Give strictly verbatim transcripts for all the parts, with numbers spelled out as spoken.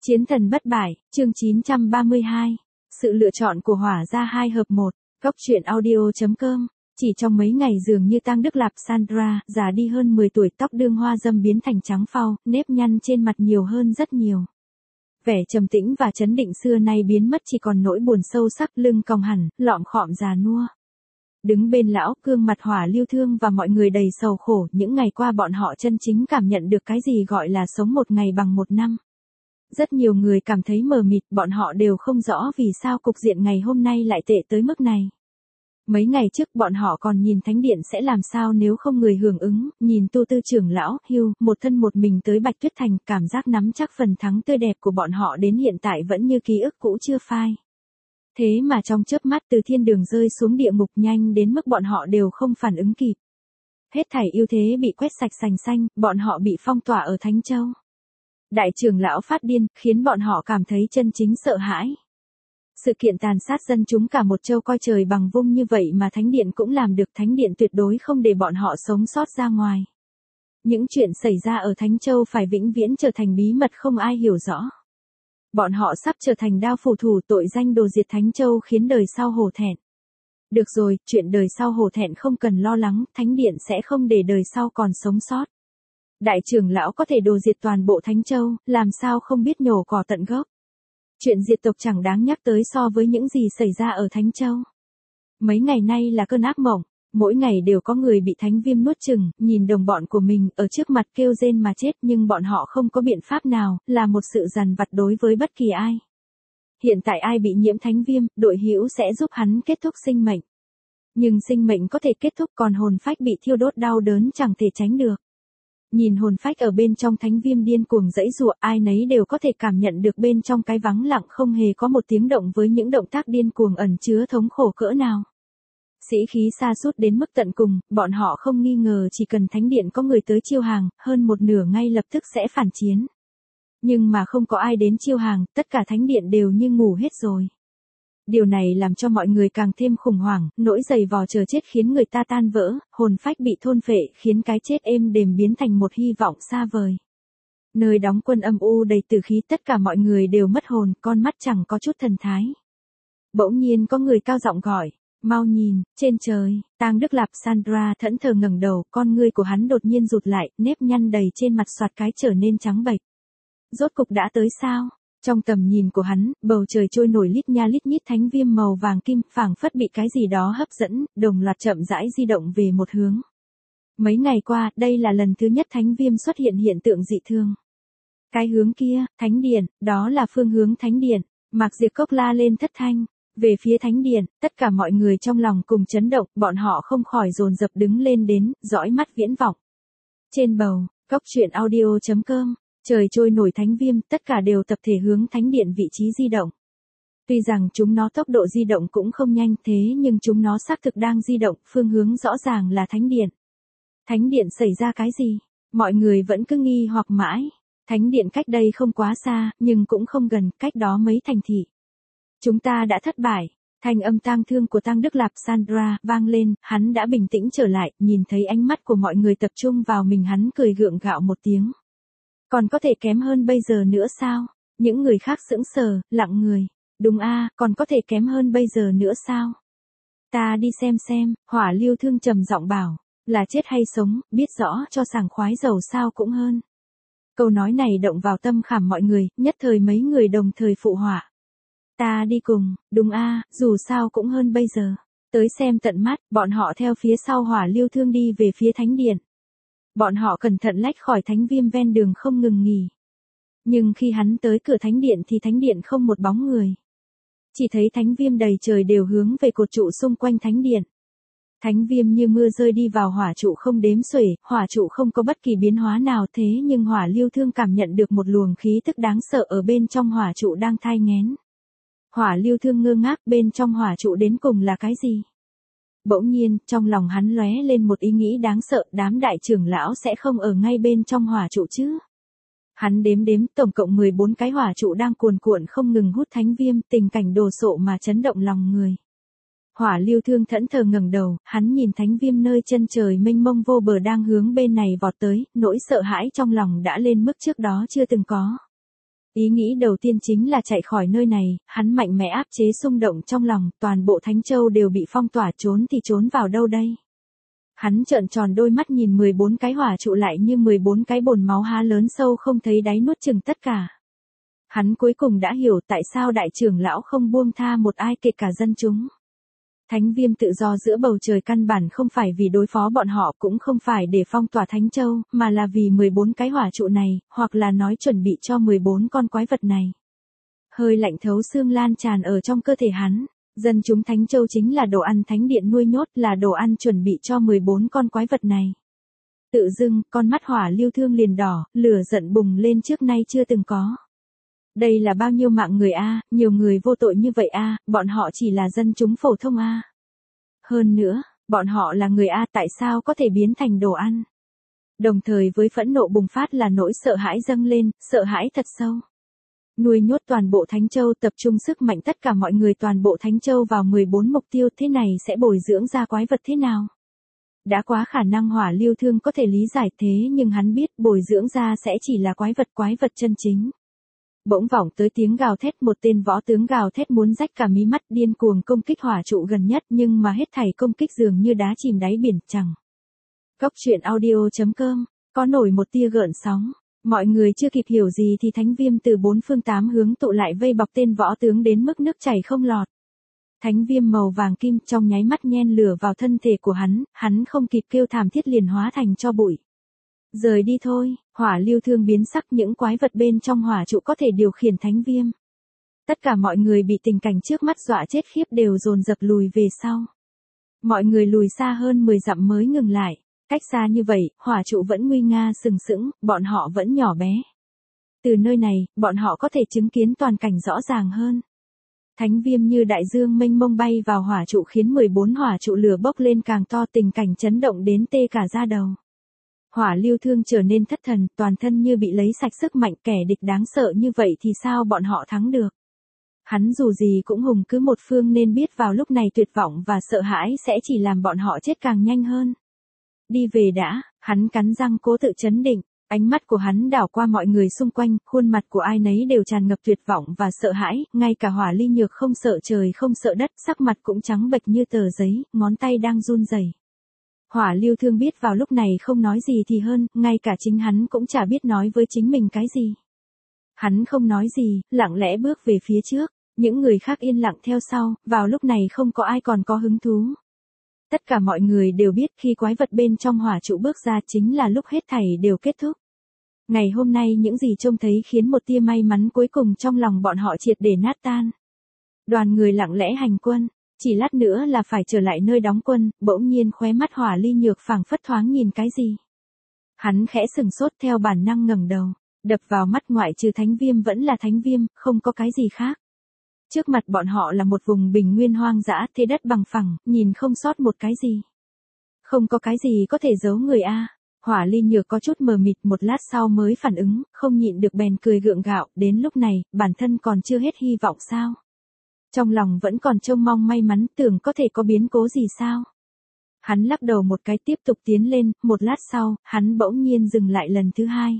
Chiến thần bất bại, chương chín trăm ba mươi hai. Sự lựa chọn của hỏa gia hai hợp một. Góc truyện audio chấm com. Chỉ trong mấy ngày dường như Tang Đức Lạp Sandra, già đi hơn mười tuổi, tóc đương hoa dâm biến thành trắng phau, nếp nhăn trên mặt nhiều hơn rất nhiều. Vẻ trầm tĩnh và chấn định xưa nay biến mất, chỉ còn nỗi buồn sâu sắc, lưng còng hẳn, lọm khọm già nua. Đứng bên lão, gương mặt Hỏa Lưu Thương và mọi người đầy sầu khổ, những ngày qua bọn họ chân chính cảm nhận được cái gì gọi là sống một ngày bằng một năm. Rất nhiều người cảm thấy mờ mịt, bọn họ đều không rõ vì sao cục diện ngày hôm nay lại tệ tới mức này. Mấy ngày trước bọn họ còn nhìn thánh điện sẽ làm sao nếu không người hưởng ứng, nhìn Tu Tư trưởng lão, Hưu, một thân một mình tới Bạch Tuyết Thành, cảm giác nắm chắc phần thắng tươi đẹp của bọn họ đến hiện tại vẫn như ký ức cũ chưa phai. Thế mà trong chớp mắt từ thiên đường rơi xuống địa ngục nhanh đến mức bọn họ đều không phản ứng kịp. Hết thảy ưu thế bị quét sạch sành xanh, bọn họ bị phong tỏa ở Thánh Châu. Đại trưởng lão phát điên, khiến bọn họ cảm thấy chân chính sợ hãi. Sự kiện tàn sát dân chúng cả một châu coi trời bằng vung như vậy mà thánh điện cũng làm được, thánh điện tuyệt đối không để bọn họ sống sót ra ngoài. Những chuyện xảy ra ở Thánh Châu phải vĩnh viễn trở thành bí mật không ai hiểu rõ. Bọn họ sắp trở thành đao phủ thủ, tội danh đồ diệt Thánh Châu khiến đời sau hổ thẹn. Được rồi, chuyện đời sau hổ thẹn không cần lo lắng, thánh điện sẽ không để đời sau còn sống sót. Đại trưởng lão có thể đồ diệt toàn bộ Thánh Châu, làm sao không biết nhổ cỏ tận gốc. Chuyện diệt tộc chẳng đáng nhắc tới so với những gì xảy ra ở Thánh Châu. Mấy ngày nay là cơn ác mộng, mỗi ngày đều có người bị thánh viêm nuốt chửng, nhìn đồng bọn của mình ở trước mặt kêu rên mà chết, nhưng bọn họ không có biện pháp nào, là một sự dằn vặt đối với bất kỳ ai. Hiện tại ai bị nhiễm thánh viêm, đội hữu sẽ giúp hắn kết thúc sinh mệnh. Nhưng sinh mệnh có thể kết thúc, còn hồn phách bị thiêu đốt đau đớn chẳng thể tránh được. Nhìn hồn phách ở bên trong thánh viêm điên cuồng giãy giụa, ai nấy đều có thể cảm nhận được bên trong cái vắng lặng không hề có một tiếng động với những động tác điên cuồng ẩn chứa thống khổ cỡ nào. Sĩ khí sa sút đến mức tận cùng, bọn họ không nghi ngờ chỉ cần thánh điện có người tới chiêu hàng, hơn một nửa ngay lập tức sẽ phản chiến. Nhưng mà không có ai đến chiêu hàng, tất cả thánh điện đều như ngủ hết rồi. Điều này làm cho mọi người càng thêm khủng hoảng, nỗi giày vò chờ chết khiến người ta tan vỡ, hồn phách bị thôn phệ khiến cái chết êm đềm biến thành một hy vọng xa vời. Nơi đóng quân âm u đầy tử khí, tất cả mọi người đều mất hồn, con mắt chẳng có chút thần thái. Bỗng nhiên có người cao giọng gọi, mau nhìn, trên trời. Tang Đức Lạp Sandra thẫn thờ ngẩng đầu, con ngươi của hắn đột nhiên rụt lại, nếp nhăn đầy trên mặt soạt cái trở nên trắng bệch. Rốt cục đã tới sao? Trong tầm nhìn của hắn, bầu trời trôi nổi lít nha lít nhít thánh viêm màu vàng kim, phảng phất bị cái gì đó hấp dẫn, đồng loạt chậm rãi di động về một hướng. Mấy ngày qua, đây là lần thứ nhất thánh viêm xuất hiện hiện tượng dị thường. Cái hướng kia, thánh điện, đó là phương hướng thánh điện. Mạc Diệp Cốc la lên thất thanh. Về phía thánh điện, tất cả mọi người trong lòng cùng chấn động, bọn họ không khỏi dồn dập đứng lên đến, dõi mắt viễn vọng. Trên bầu, góc truyện audio chấm com. Trời trôi nổi thánh viêm, tất cả đều tập thể hướng thánh điện vị trí di động. Tuy rằng chúng nó tốc độ di động cũng không nhanh thế nhưng chúng nó xác thực đang di động, phương hướng rõ ràng là thánh điện. Thánh điện xảy ra cái gì? Mọi người vẫn cứ nghi hoặc mãi. Thánh điện cách đây không quá xa, nhưng cũng không gần, cách đó mấy thành thị. Chúng ta đã thất bại. Thanh âm tang thương của Tang Đức Lạp Sandra vang lên, hắn đã bình tĩnh trở lại, nhìn thấy ánh mắt của mọi người tập trung vào mình, hắn cười gượng gạo một tiếng. Còn có thể kém hơn bây giờ nữa sao? Những người khác sững sờ, lặng người. Đúng a, còn có thể kém hơn bây giờ nữa sao? Ta đi xem xem, Hỏa Lưu Thương trầm giọng bảo, là chết hay sống, biết rõ cho sảng khoái dầu sao cũng hơn. Câu nói này động vào tâm khảm mọi người, nhất thời mấy người đồng thời phụ họa. Ta đi cùng, đúng a, dù sao cũng hơn bây giờ. Tới xem tận mắt, bọn họ theo phía sau Hỏa Lưu Thương đi về phía thánh điện. Bọn họ cẩn thận lách khỏi thánh viêm ven đường không ngừng nghỉ. Nhưng khi hắn tới cửa thánh điện thì thánh điện không một bóng người. Chỉ thấy thánh viêm đầy trời đều hướng về cột trụ xung quanh thánh điện. Thánh viêm như mưa rơi đi vào hỏa trụ không đếm xuể, hỏa trụ không có bất kỳ biến hóa nào, thế nhưng Hỏa Lưu Thương cảm nhận được một luồng khí tức đáng sợ ở bên trong hỏa trụ đang thai nghén. Hỏa Lưu Thương ngơ ngác, bên trong hỏa trụ đến cùng là cái gì? Bỗng nhiên, trong lòng hắn lóe lên một ý nghĩ đáng sợ, đám đại trưởng lão sẽ không ở ngay bên trong hỏa trụ chứ. Hắn đếm đếm, tổng cộng mười bốn cái hỏa trụ đang cuồn cuộn không ngừng hút thánh viêm, tình cảnh đồ sộ mà chấn động lòng người. Hỏa Lưu Thương thẫn thờ ngẩng đầu, hắn nhìn thánh viêm nơi chân trời mênh mông vô bờ đang hướng bên này vọt tới, nỗi sợ hãi trong lòng đã lên mức trước đó chưa từng có. Ý nghĩ đầu tiên chính là chạy khỏi nơi này, hắn mạnh mẽ áp chế xung động trong lòng, toàn bộ Thánh Châu đều bị phong tỏa, trốn thì trốn vào đâu đây? Hắn trợn tròn đôi mắt nhìn mười bốn cái hỏa trụ lại như mười bốn cái bồn máu há lớn sâu không thấy đáy nuốt chửng tất cả. Hắn cuối cùng đã hiểu tại sao đại trưởng lão không buông tha một ai kể cả dân chúng. Thánh viêm tự do giữa bầu trời căn bản không phải vì đối phó bọn họ, cũng không phải để phong tỏa Thánh Châu, mà là vì mười bốn cái hỏa trụ này, hoặc là nói chuẩn bị cho mười bốn con quái vật này. Hơi lạnh thấu xương lan tràn ở trong cơ thể hắn. Dân chúng Thánh Châu chính là đồ ăn thánh điện nuôi nhốt, là đồ ăn chuẩn bị cho mười bốn con quái vật này. Tự dưng, con mắt Hỏa Lưu Thương liền đỏ, lửa giận bùng lên trước nay chưa từng có. Đây là bao nhiêu mạng người a, nhiều người vô tội như vậy a, bọn họ chỉ là dân chúng phổ thông a. Hơn nữa, bọn họ là người a, tại sao có thể biến thành đồ ăn? Đồng thời với phẫn nộ bùng phát là nỗi sợ hãi dâng lên, sợ hãi thật sâu. Nuôi nhốt toàn bộ Thánh Châu, tập trung sức mạnh tất cả mọi người toàn bộ Thánh Châu vào mười bốn mục tiêu, thế này sẽ bồi dưỡng ra quái vật thế nào? Đã quá khả năng Hỏa Lưu Thương có thể lý giải thế, nhưng hắn biết bồi dưỡng ra sẽ chỉ là quái vật quái vật chân chính. Bỗng vọng tới tiếng gào thét, một tên võ tướng gào thét muốn rách cả mí mắt, điên cuồng công kích hỏa trụ gần nhất, nhưng mà hết thảy công kích dường như đá chìm đáy biển, chẳng. Cốc truyện audio chấm com, có nổi một tia gợn sóng. Mọi người chưa kịp hiểu gì thì thánh viêm từ bốn phương tám hướng tụ lại vây bọc tên võ tướng đến mức nước chảy không lọt. Thánh viêm màu vàng kim trong nháy mắt nhen lửa vào thân thể của hắn, hắn không kịp kêu thảm thiết liền hóa thành tro bụi. Rời đi thôi, Hỏa Lưu Thương biến sắc, những quái vật bên trong hỏa trụ có thể điều khiển thánh viêm. Tất cả mọi người bị tình cảnh trước mắt dọa chết khiếp đều dồn dập lùi về sau. Mọi người lùi xa hơn mười dặm mới ngừng lại. Cách xa như vậy, hỏa trụ vẫn nguy nga sừng sững, bọn họ vẫn nhỏ bé. Từ nơi này, bọn họ có thể chứng kiến toàn cảnh rõ ràng hơn. Thánh viêm như đại dương mênh mông bay vào hỏa trụ khiến mười bốn hỏa trụ lửa bốc lên càng to, tình cảnh chấn động đến tê cả da đầu. Hỏa Lưu Thương trở nên thất thần, toàn thân như bị lấy sạch sức mạnh, kẻ địch đáng sợ như vậy thì sao bọn họ thắng được. Hắn dù gì cũng hùng cứ một phương nên biết vào lúc này tuyệt vọng và sợ hãi sẽ chỉ làm bọn họ chết càng nhanh hơn. Đi về đã, hắn cắn răng cố tự chấn định, ánh mắt của hắn đảo qua mọi người xung quanh, khuôn mặt của ai nấy đều tràn ngập tuyệt vọng và sợ hãi, ngay cả Hỏa Ly Nhược không sợ trời không sợ đất, sắc mặt cũng trắng bệch như tờ giấy, ngón tay đang run rẩy. Hỏa Lưu Thương biết vào lúc này không nói gì thì hơn, ngay cả chính hắn cũng chả biết nói với chính mình cái gì. Hắn không nói gì, lặng lẽ bước về phía trước, những người khác yên lặng theo sau, vào lúc này không có ai còn có hứng thú. Tất cả mọi người đều biết khi quái vật bên trong hỏa trụ bước ra chính là lúc hết thảy đều kết thúc. Ngày hôm nay những gì trông thấy khiến một tia may mắn cuối cùng trong lòng bọn họ triệt để nát tan. Đoàn người lặng lẽ hành quân, chỉ lát nữa là phải trở lại nơi đóng quân, bỗng nhiên khóe mắt Hỏa Ly Nhược phảng phất thoáng nhìn cái gì. Hắn khẽ sừng sốt theo bản năng ngẩng đầu, đập vào mắt ngoại trừ thánh viêm vẫn là thánh viêm, không có cái gì khác. Trước mặt bọn họ là một vùng bình nguyên hoang dã, thế đất bằng phẳng, nhìn không sót một cái gì. Không có cái gì có thể giấu người a. Hỏa Ly Nhược có chút mờ mịt, một lát sau mới phản ứng, không nhịn được bèn cười gượng gạo, đến lúc này, bản thân còn chưa hết hy vọng sao? Trong lòng vẫn còn trông mong may mắn, tưởng có thể có biến cố gì sao? Hắn lắc đầu một cái tiếp tục tiến lên, một lát sau, hắn bỗng nhiên dừng lại lần thứ hai.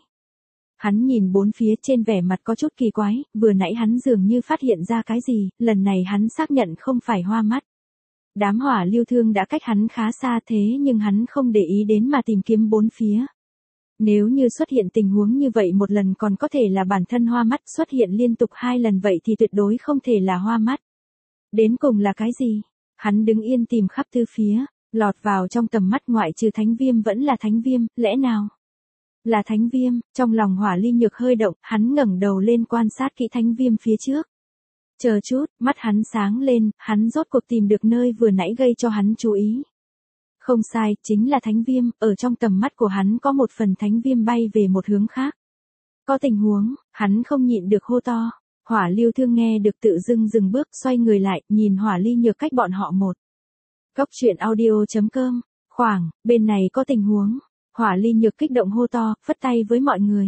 Hắn nhìn bốn phía trên vẻ mặt có chút kỳ quái, vừa nãy hắn dường như phát hiện ra cái gì, lần này hắn xác nhận không phải hoa mắt. Đám Hỏa Lưu Thương đã cách hắn khá xa thế nhưng hắn không để ý đến mà tìm kiếm bốn phía. Nếu như xuất hiện tình huống như vậy một lần còn có thể là bản thân hoa mắt, xuất hiện liên tục hai lần vậy thì tuyệt đối không thể là hoa mắt. Đến cùng là cái gì? Hắn đứng yên tìm khắp tứ phía, lọt vào trong tầm mắt ngoại trừ thánh viêm vẫn là thánh viêm, lẽ nào? Là thánh viêm, trong lòng Hỏa Ly Nhược hơi động, hắn ngẩng đầu lên quan sát kỹ thánh viêm phía trước. Chờ chút, mắt hắn sáng lên, hắn rốt cuộc tìm được nơi vừa nãy gây cho hắn chú ý. Không sai, chính là thánh viêm, ở trong tầm mắt của hắn có một phần thánh viêm bay về một hướng khác. Có tình huống, hắn không nhịn được hô to. Hỏa Lưu Thương nghe được tự dưng dừng bước, xoay người lại, nhìn Hỏa Ly Nhược cách bọn họ một. Cốc truyện audio chấm com, khoảng, bên này có tình huống. Hỏa Ly Nhược kích động hô to, phất tay với mọi người.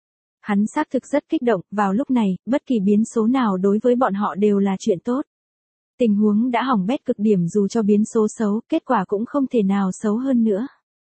Hắn xác thực rất kích động, vào lúc này, bất kỳ biến số nào đối với bọn họ đều là chuyện tốt. Tình huống đã hỏng bét cực điểm, dù cho biến số xấu, kết quả cũng không thể nào xấu hơn nữa.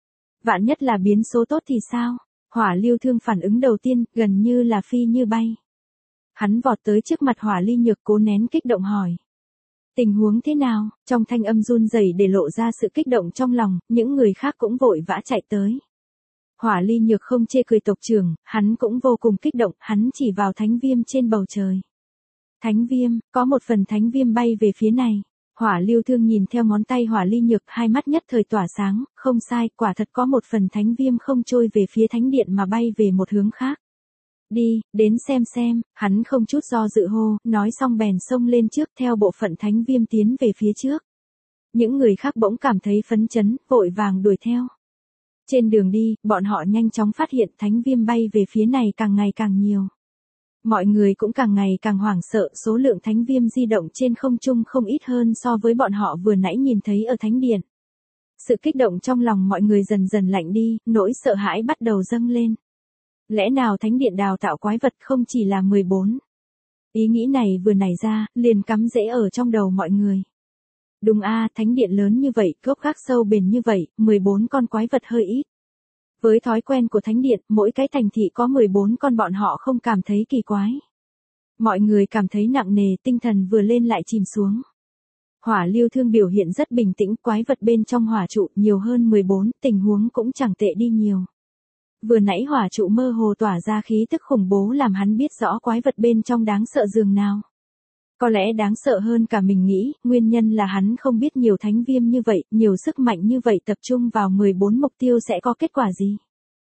Vạn nhất là biến số tốt thì sao? Hỏa Lưu Thương phản ứng đầu tiên, gần như là phi như bay. Hắn vọt tới trước mặt Hỏa Ly Nhược cố nén kích động hỏi. Tình huống thế nào? Trong thanh âm run rẩy để lộ ra sự kích động trong lòng, những người khác cũng vội vã chạy tới. Hỏa Ly Nhược không chê cười tộc trưởng, hắn cũng vô cùng kích động, hắn chỉ vào thánh viêm trên bầu trời. Thánh viêm, có một phần thánh viêm bay về phía này. Hỏa Lưu Thương nhìn theo ngón tay Hỏa Ly Nhược, hai mắt nhất thời tỏa sáng, không sai, quả thật có một phần thánh viêm không trôi về phía thánh điện mà bay về một hướng khác. Đi, đến xem xem, hắn không chút do dự hô, nói xong bèn xông lên trước theo bộ phận thánh viêm tiến về phía trước. Những người khác bỗng cảm thấy phấn chấn, vội vàng đuổi theo. Trên đường đi, bọn họ nhanh chóng phát hiện thánh viêm bay về phía này càng ngày càng nhiều. Mọi người cũng càng ngày càng hoảng sợ, số lượng thánh viêm di động trên không trung không ít hơn so với bọn họ vừa nãy nhìn thấy ở thánh điện. Sự kích động trong lòng mọi người dần dần lạnh đi, nỗi sợ hãi bắt đầu dâng lên. Lẽ nào thánh điện đào tạo quái vật không chỉ là mười bốn? Ý nghĩ này vừa nảy ra, liền cắm rễ ở trong đầu mọi người. Đúng a, thánh điện lớn như vậy, gốc gác sâu bền như vậy, mười bốn con quái vật hơi ít. Với thói quen của thánh điện, mỗi cái thành thị có mười bốn con bọn họ không cảm thấy kỳ quái. Mọi người cảm thấy nặng nề, tinh thần vừa lên lại chìm xuống. Hỏa Lưu Thương biểu hiện rất bình tĩnh, quái vật bên trong hỏa trụ nhiều hơn mười bốn, tình huống cũng chẳng tệ đi nhiều. Vừa nãy hỏa trụ mơ hồ tỏa ra khí tức khủng bố làm hắn biết rõ quái vật bên trong đáng sợ dường nào. Có lẽ đáng sợ hơn cả mình nghĩ, nguyên nhân là hắn không biết nhiều thánh viêm như vậy, nhiều sức mạnh như vậy tập trung vào mười bốn mục tiêu sẽ có kết quả gì.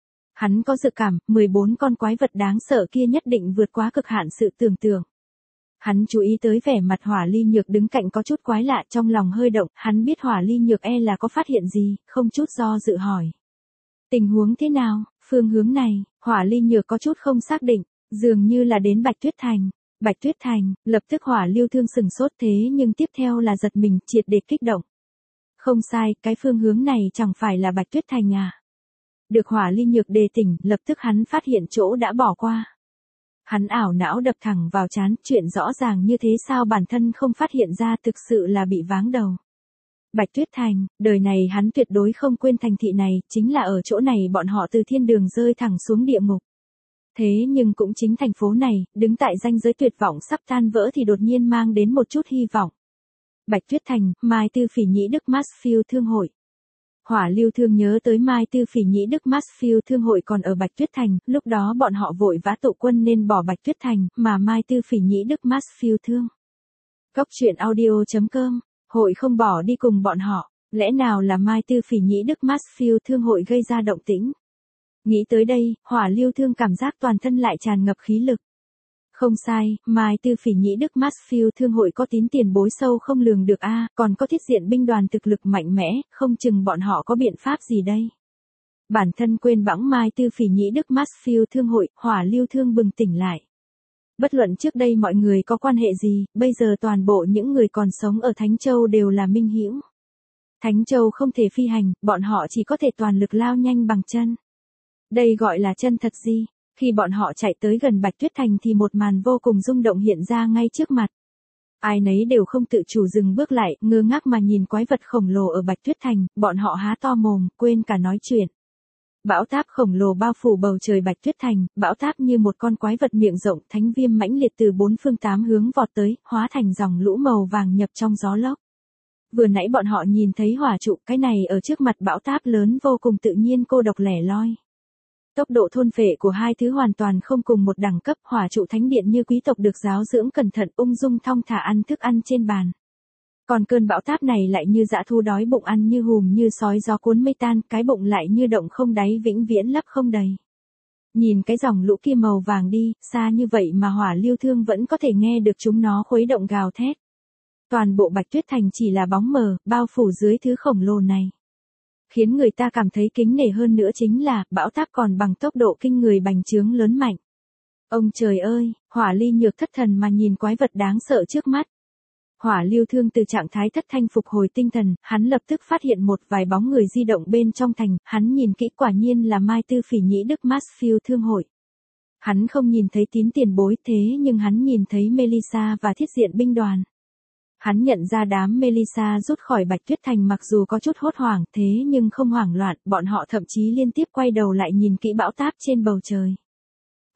Hắn có dự cảm, mười bốn con quái vật đáng sợ kia nhất định vượt quá cực hạn sự tưởng tượng. Hắn chú ý tới vẻ mặt Hỏa Ly Nhược đứng cạnh có chút quái lạ, trong lòng hơi động, hắn biết Hỏa Ly Nhược e là có phát hiện gì, không chút do dự hỏi. Tình huống thế nào? Phương hướng này, Hỏa Ly Nhược có chút không xác định, dường như là đến Bạch Tuyết Thành. Bạch Tuyết Thành, lập tức Hỏa Lưu Thương sừng sốt thế nhưng tiếp theo là giật mình, triệt để kích động. Không sai, cái phương hướng này chẳng phải là Bạch Tuyết Thành à? Được Hỏa Ly Nhược đề tỉnh, lập tức hắn phát hiện chỗ đã bỏ qua. Hắn ảo não đập thẳng vào trán, chuyện rõ ràng như thế sao bản thân không phát hiện ra, thực sự là bị váng đầu. Bạch Tuyết Thành, đời này hắn tuyệt đối không quên thành thị này, chính là ở chỗ này bọn họ từ thiên đường rơi thẳng xuống địa ngục. Thế nhưng cũng chính thành phố này, đứng tại ranh giới tuyệt vọng sắp tan vỡ thì đột nhiên mang đến một chút hy vọng. Bạch Tuyết Thành, Mai Tư Phỉ Nhĩ Đức Mansfield Thương hội. Hỏa Lưu Thương nhớ tới Mai Tư Phỉ Nhĩ Đức Mansfield Thương hội còn ở Bạch Tuyết Thành, lúc đó bọn họ vội vã tụ quân nên bỏ Bạch Tuyết Thành, mà Mai Tư Phỉ Nhĩ Đức Mansfield Thương. Góc truyện audio chấm com, hội không bỏ đi cùng bọn họ, lẽ nào là Mai Tư Phỉ Nhĩ Đức Mansfield Thương hội gây ra động tĩnh? Nghĩ tới đây, Hỏa Lưu Thương cảm giác toàn thân lại tràn ngập khí lực. Không sai, Mai Tư Phỉ Nhĩ Đức Mansfield Thương hội có tín tiền bối sâu không lường được a, còn có thiết diện binh đoàn thực lực mạnh mẽ, không chừng bọn họ có biện pháp gì đây. Bản thân quên bẵng Mai Tư Phỉ Nhĩ Đức Mansfield Thương hội, Hỏa Lưu Thương bừng tỉnh lại. Bất luận trước đây mọi người có quan hệ gì, bây giờ toàn bộ những người còn sống ở Thánh Châu đều là minh hữu. Thánh Châu không thể phi hành, bọn họ chỉ có thể toàn lực lao nhanh bằng chân. Đây gọi là chân thật gì? Khi bọn họ chạy tới gần Bạch Tuyết Thành thì một màn vô cùng rung động hiện ra ngay trước mặt. Ai nấy đều không tự chủ dừng bước lại, ngơ ngác mà nhìn quái vật khổng lồ ở Bạch Tuyết Thành, bọn họ há to mồm, quên cả nói chuyện. Bão táp khổng lồ bao phủ bầu trời Bạch Tuyết Thành, bão táp như một con quái vật miệng rộng, thánh viêm mãnh liệt từ bốn phương tám hướng vọt tới, hóa thành dòng lũ màu vàng nhập trong gió lốc. Vừa nãy bọn họ nhìn thấy hỏa trụ, cái này ở trước mặt bão táp lớn vô cùng tự nhiên cô độc lẻ loi. Tốc độ thôn phệ của hai thứ hoàn toàn không cùng một đẳng cấp, hỏa trụ thánh điện như quý tộc được giáo dưỡng cẩn thận ung dung thong thả ăn thức ăn trên bàn. Còn cơn bão táp này lại như dã thú đói bụng ăn như hùm như sói gió cuốn mây tan, cái bụng lại như động không đáy vĩnh viễn lấp không đầy. Nhìn cái dòng lũ kia màu vàng đi, xa như vậy mà Hỏa Lưu Thương vẫn có thể nghe được chúng nó khuấy động gào thét. Toàn bộ Bạch Tuyết Thành chỉ là bóng mờ, bao phủ dưới thứ khổng lồ này. Khiến người ta cảm thấy kính nể hơn nữa chính là, bão táp còn bằng tốc độ kinh người bành trướng lớn mạnh. Ông trời ơi, Hỏa Ly Nhược thất thần mà nhìn quái vật đáng sợ trước mắt. Hỏa Lưu Thương từ trạng thái thất thanh phục hồi tinh thần, hắn lập tức phát hiện một vài bóng người di động bên trong thành, hắn nhìn kỹ quả nhiên là Mai Tư Phỉ Nhĩ Đức Mansfield Thương hội. Hắn không nhìn thấy tín tiền bối thế nhưng hắn nhìn thấy Melissa và thiết diện binh đoàn. Hắn nhận ra đám Melissa rút khỏi Bạch Tuyết Thành mặc dù có chút hốt hoảng thế nhưng không hoảng loạn, bọn họ thậm chí liên tiếp quay đầu lại nhìn kỹ bão táp trên bầu trời.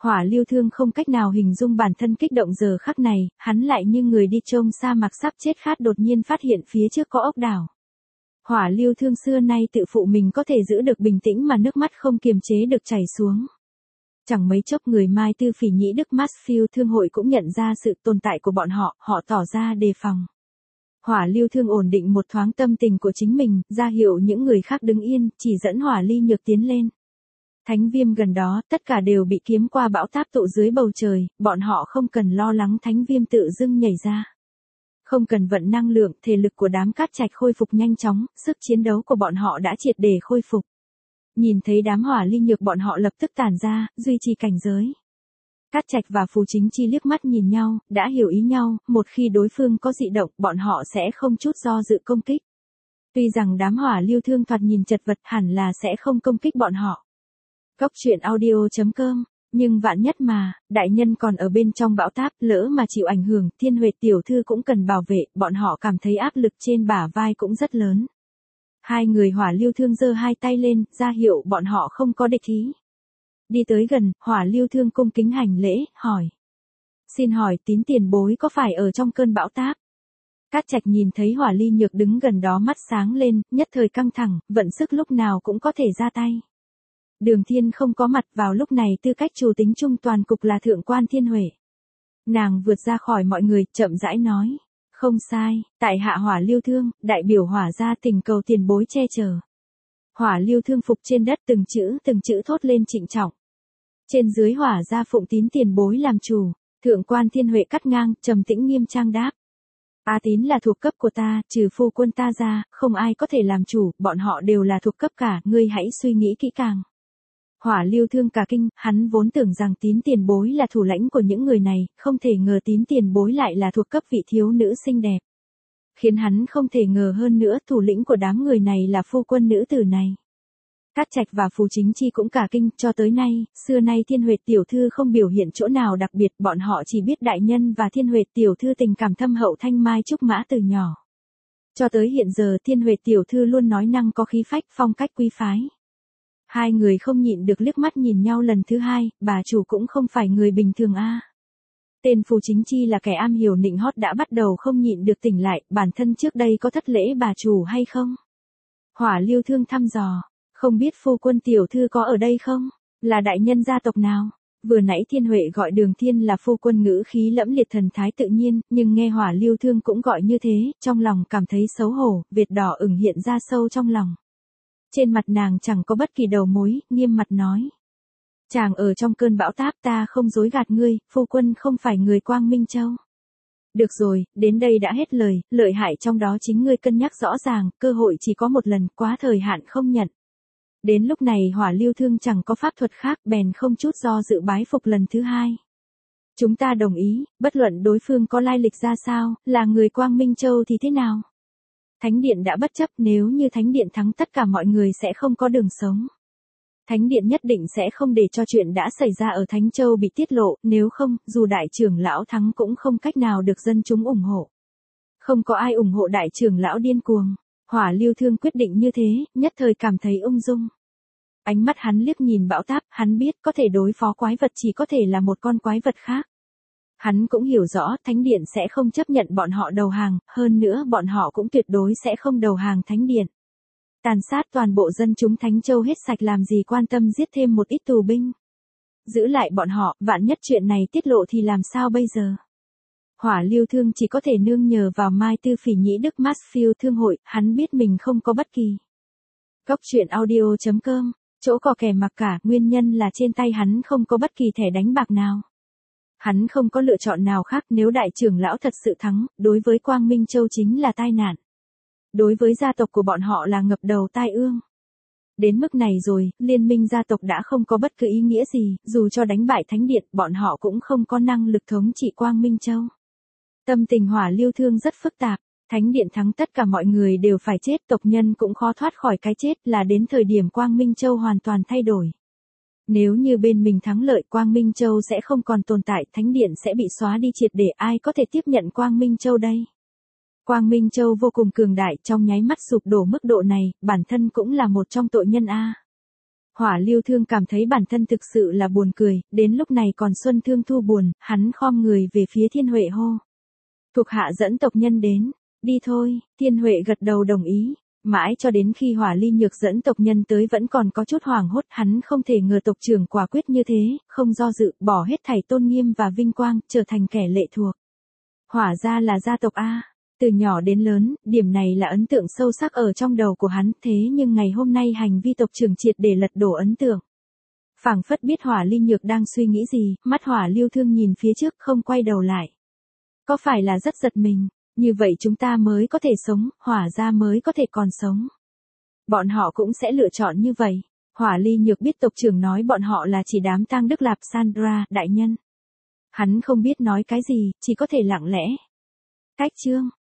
Hỏa Lưu Thương không cách nào hình dung bản thân kích động giờ khắc này, hắn lại như người đi trông sa mạc sắp chết khát đột nhiên phát hiện phía trước có ốc đảo. Hỏa Lưu Thương xưa nay tự phụ mình có thể giữ được bình tĩnh mà nước mắt không kiềm chế được chảy xuống. Chẳng mấy chốc người Mai Tư Phỉ Nhĩ Đức Mansfield Thương hội cũng nhận ra sự tồn tại của bọn họ, họ tỏ ra đề phòng. Hỏa Lưu Thương ổn định một thoáng tâm tình của chính mình, ra hiệu những người khác đứng yên, chỉ dẫn Hỏa Ly Nhược tiến lên. Thánh Viêm gần đó, tất cả đều bị kiếm qua bão táp tụ dưới bầu trời, bọn họ không cần lo lắng Thánh Viêm tự dưng nhảy ra. Không cần vận năng lượng, thể lực của đám Cát Trạch khôi phục nhanh chóng, sức chiến đấu của bọn họ đã triệt để khôi phục. Nhìn thấy đám Hỏa Ly Nhược bọn họ lập tức tản ra, duy trì cảnh giới. Cát Trạch và Phù Chính Chi liếc mắt nhìn nhau, đã hiểu ý nhau, một khi đối phương có dị động, bọn họ sẽ không chút do dự công kích. Tuy rằng đám Hỏa Lưu Thương thoạt nhìn chật vật hẳn là sẽ không công kích bọn họ. Cốc truyện audio chấm com, nhưng vạn nhất mà, đại nhân còn ở bên trong bão táp, lỡ mà chịu ảnh hưởng, Thiên Huệ tiểu thư cũng cần bảo vệ, bọn họ cảm thấy áp lực trên bả vai cũng rất lớn. Hai người Hỏa Lưu Thương giơ hai tay lên, ra hiệu bọn họ không có địch ý. Đi tới gần, Hỏa Lưu Thương cung kính hành lễ, hỏi. Xin hỏi Tín tiền bối có phải ở trong cơn bão táp? Cát Trạch nhìn thấy Hỏa Ly Nhược đứng gần đó mắt sáng lên, nhất thời căng thẳng, vận sức lúc nào cũng có thể ra tay. Đường Thiên không có mặt vào lúc này tư cách chủ tính trung toàn cục là thượng quan Thiên Huệ. Nàng vượt ra khỏi mọi người, chậm rãi nói. Không sai, tại hạ Hỏa Lưu Thương, đại biểu Hỏa gia tình cầu tiền bối che chở. Hỏa Lưu Thương phục trên đất từng chữ từng chữ thốt lên trịnh trọng. Trên dưới Hỏa gia phụng Tín tiền bối làm chủ, thượng quan Thiên Huệ cắt ngang, trầm tĩnh nghiêm trang đáp. A Tín là thuộc cấp của ta, trừ phu quân ta ra, không ai có thể làm chủ, bọn họ đều là thuộc cấp cả, ngươi hãy suy nghĩ kỹ càng. Hỏa Lưu Thương cả kinh, hắn vốn tưởng rằng Tín tiền bối là thủ lãnh của những người này, không thể ngờ Tín tiền bối lại là thuộc cấp vị thiếu nữ xinh đẹp. Khiến hắn không thể ngờ hơn nữa, thủ lĩnh của đám người này là phu quân nữ tử này. Cát Trạch và Phù Chính Chi cũng cả kinh, cho tới nay, xưa nay Thiên Huệ tiểu thư không biểu hiện chỗ nào đặc biệt, bọn họ chỉ biết đại nhân và Thiên Huệ tiểu thư tình cảm thâm hậu thanh mai trúc mã từ nhỏ. Cho tới hiện giờ Thiên Huệ tiểu thư luôn nói năng có khí phách, phong cách quý phái. Hai người không nhịn được liếc mắt nhìn nhau lần thứ hai, bà chủ cũng không phải người bình thường a. Tên Phù Chính Chi là kẻ am hiểu nịnh hót đã bắt đầu không nhịn được tỉnh lại, bản thân trước đây có thất lễ bà chủ hay không? Hỏa Lưu Thương thăm dò, không biết phu quân tiểu thư có ở đây không? Là đại nhân gia tộc nào? Vừa nãy Thiên Huệ gọi Đường Thiên là phu quân ngữ khí lẫm liệt thần thái tự nhiên, nhưng nghe Hỏa Lưu Thương cũng gọi như thế, trong lòng cảm thấy xấu hổ, vệt đỏ ửng hiện ra sâu trong lòng. Trên mặt nàng chẳng có bất kỳ đầu mối, nghiêm mặt nói. Chàng ở trong cơn bão táp, ta không dối gạt ngươi, phu quân không phải người Quang Minh Châu. Được rồi, đến đây đã hết lời, lợi hại trong đó chính ngươi cân nhắc rõ ràng, cơ hội chỉ có một lần, quá thời hạn không nhận. Đến lúc này Hỏa Lưu Thương chẳng có pháp thuật khác, bèn không chút do dự bái phục lần thứ hai. Chúng ta đồng ý, bất luận đối phương có lai lịch ra sao, là người Quang Minh Châu thì thế nào? Thánh Điện đã bất chấp, nếu như Thánh Điện thắng tất cả mọi người sẽ không có đường sống. Thánh Điện nhất định sẽ không để cho chuyện đã xảy ra ở Thánh Châu bị tiết lộ, nếu không, dù đại trưởng lão thắng cũng không cách nào được dân chúng ủng hộ. Không có ai ủng hộ đại trưởng lão điên cuồng. Hỏa Lưu Thương quyết định như thế, nhất thời cảm thấy ung dung. Ánh mắt hắn liếc nhìn bão táp, hắn biết có thể đối phó quái vật chỉ có thể là một con quái vật khác. Hắn cũng hiểu rõ Thánh Điện sẽ không chấp nhận bọn họ đầu hàng, hơn nữa bọn họ cũng tuyệt đối sẽ không đầu hàng Thánh Điện. Tàn sát toàn bộ dân chúng Thánh Châu hết sạch làm gì quan tâm giết thêm một ít tù binh. Giữ lại bọn họ, vạn nhất chuyện này tiết lộ thì làm sao bây giờ? Hỏa Lưu Thương chỉ có thể nương nhờ vào Mai Tư Phỉ Nhĩ Đức Mansfield Thương hội, hắn biết mình không có bất kỳ. Cốc truyện audio chấm com, chỗ có kẻ mặc cả, nguyên nhân là trên tay hắn không có bất kỳ thẻ đánh bạc nào. Hắn không có lựa chọn nào khác, nếu đại trưởng lão thật sự thắng, đối với Quang Minh Châu chính là tai nạn. Đối với gia tộc của bọn họ là ngập đầu tai ương. Đến mức này rồi, liên minh gia tộc đã không có bất cứ ý nghĩa gì, dù cho đánh bại Thánh Điện, bọn họ cũng không có năng lực thống trị Quang Minh Châu. Tâm tình Hỏa Lưu Thương rất phức tạp, Thánh Điện thắng tất cả mọi người đều phải chết, tộc nhân cũng khó thoát khỏi cái chết, là đến thời điểm Quang Minh Châu hoàn toàn thay đổi. Nếu như bên mình thắng lợi, Quang Minh Châu sẽ không còn tồn tại, Thánh Điện sẽ bị xóa đi triệt để, ai có thể tiếp nhận Quang Minh Châu đây? Quang Minh Châu vô cùng cường đại, trong nháy mắt sụp đổ mức độ này, bản thân cũng là một trong tội nhân a. Hỏa Lưu Thương cảm thấy bản thân thực sự là buồn cười, đến lúc này còn Xuân Thương Thu buồn, hắn khom người về phía Thiên Huệ hô. Thuộc hạ dẫn tộc nhân đến, đi thôi, Thiên Huệ gật đầu đồng ý. Mãi cho đến khi Hỏa Ly Nhược dẫn tộc nhân tới vẫn còn có chút hoảng hốt, hắn không thể ngờ tộc trưởng quả quyết như thế, không do dự, bỏ hết thảy tôn nghiêm và vinh quang, trở thành kẻ lệ thuộc. Hỏa gia là gia tộc A. Từ nhỏ đến lớn, điểm này là ấn tượng sâu sắc ở trong đầu của hắn, thế nhưng ngày hôm nay hành vi tộc trưởng triệt để lật đổ ấn tượng. Phảng phất biết Hỏa Ly Nhược đang suy nghĩ gì, mắt Hỏa Lưu Thương nhìn phía trước không quay đầu lại. Có phải là rất giật mình, như vậy chúng ta mới có thể sống, Hỏa gia mới có thể còn sống. Bọn họ cũng sẽ lựa chọn như vậy. Hỏa Ly Nhược biết tộc trưởng nói bọn họ là chỉ đám tang Đức Lạp Sandra, đại nhân. Hắn không biết nói cái gì, chỉ có thể lặng lẽ. Cách chương